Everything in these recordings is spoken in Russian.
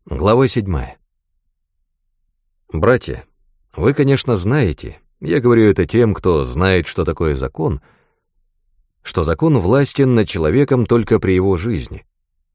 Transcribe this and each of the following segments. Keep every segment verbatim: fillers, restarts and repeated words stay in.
Глава седьмая. Братья, вы, конечно, знаете, я говорю это тем, кто знает, что такое закон, что закон властен над человеком только при его жизни.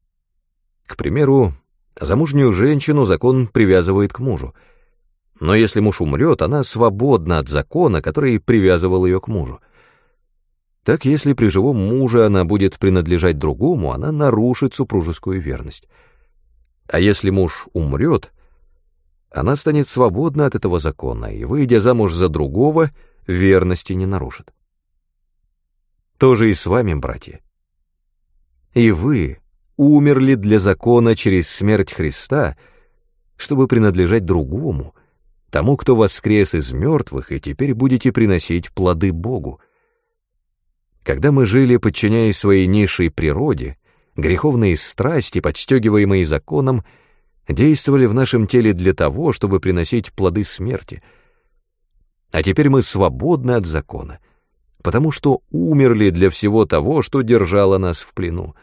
К примеру, замужнюю женщину закон привязывает к мужу, но если муж умрет, она свободна от закона, который привязывал ее к мужу. Так, если при живом муже она будет принадлежать другому, она нарушит супружескую верность. А если муж умрет, она станет свободна от этого закона и, выйдя замуж за другого, верности не нарушит. То же и с вами, братья. И вы умерли для закона через смерть Христа, чтобы принадлежать другому, тому, кто воскрес из мертвых, и теперь будете приносить плоды Богу. Когда мы жили, подчиняясь своей низшей природе, греховные страсти, подстегиваемые законом, действовали в нашем теле для того, чтобы приносить плоды смерти. А теперь мы свободны от закона, потому что умерли для всего того, что держало нас в плену.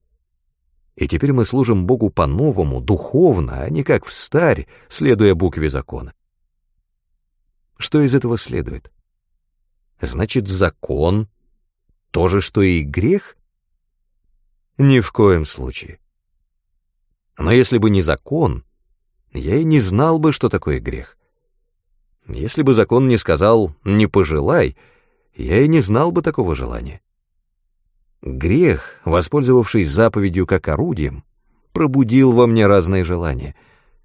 И теперь мы служим Богу по-новому, духовно, а не как встарь, следуя букве закона. Что из этого следует? Значит, закон — то же, что и грех? Ни в коем случае. Но если бы не закон, я и не знал бы, что такое грех. Если бы закон не сказал «не пожелай», я и не знал бы такого желания. Грех, воспользовавшись заповедью как орудием, пробудил во мне разные желания.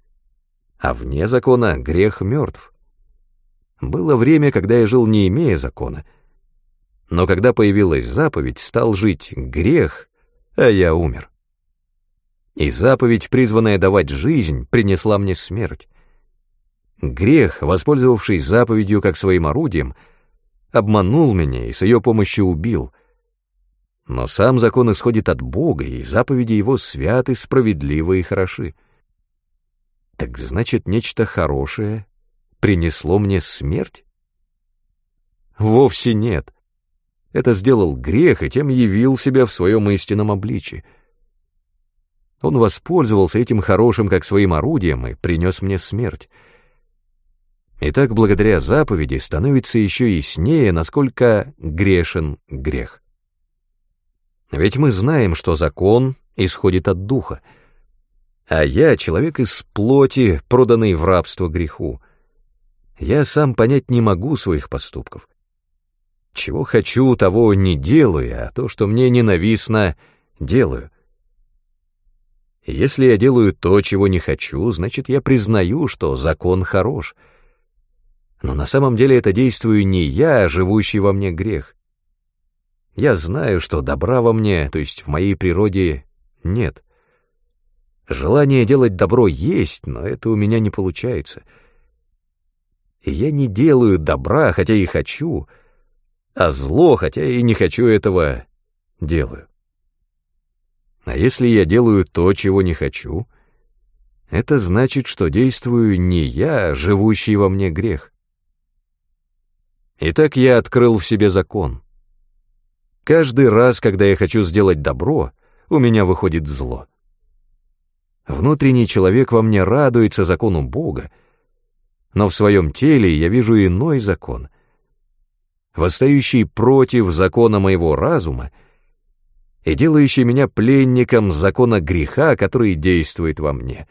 А вне закона грех мертв. Было время, когда я жил, не имея закона, но когда появилась заповедь, стал жить грех, а я умер. И заповедь, призванная давать жизнь, принесла мне смерть. Грех, воспользовавшись заповедью как своим орудием, обманул меня и с ее помощью убил. Но сам закон исходит от Бога, и заповеди его святы, справедливы и хороши. Так значит, нечто хорошее принесло мне смерть? Вовсе нет. Это сделал грех и тем явил себя в своем истинном обличии. Он воспользовался этим хорошим как своим орудием и принес мне смерть. И так благодаря заповеди становится еще яснее, насколько грешен грех. Ведь мы знаем, что закон исходит от духа, а я человек из плоти, проданный в рабство греху. Я сам понять не могу своих поступков. Чего хочу, того не делаю, а то, что мне ненавистно, делаю. И если я делаю то, чего не хочу, значит, я признаю, что закон хорош. Но на самом деле это действую не я, а живущий во мне грех. Я знаю, что добра во мне, то есть в моей природе, нет. Желание делать добро есть, но это у меня не получается. И я не делаю добра, хотя и хочу, а зло, хотя и не хочу этого, делаю. А если я делаю то, чего не хочу, это значит, что действую не я, а живущий во мне грех. Итак, я открыл в себе закон. Каждый раз, когда я хочу сделать добро, у меня выходит зло. Внутренний человек во мне радуется закону Бога, но в своем теле я вижу иной закон, восстающий против закона моего разума и делающий меня пленником закона греха, который действует во мне.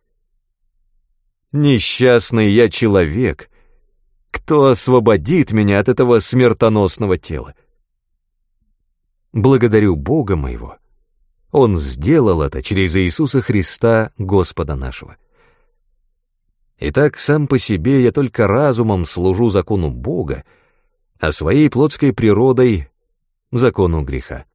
Несчастный я человек, кто освободит меня от этого смертоносного тела? Благодарю Бога моего. Он сделал это через Иисуса Христа, Господа нашего. Итак, сам по себе я только разумом служу закону Бога, а своей плотской природой — закону греха.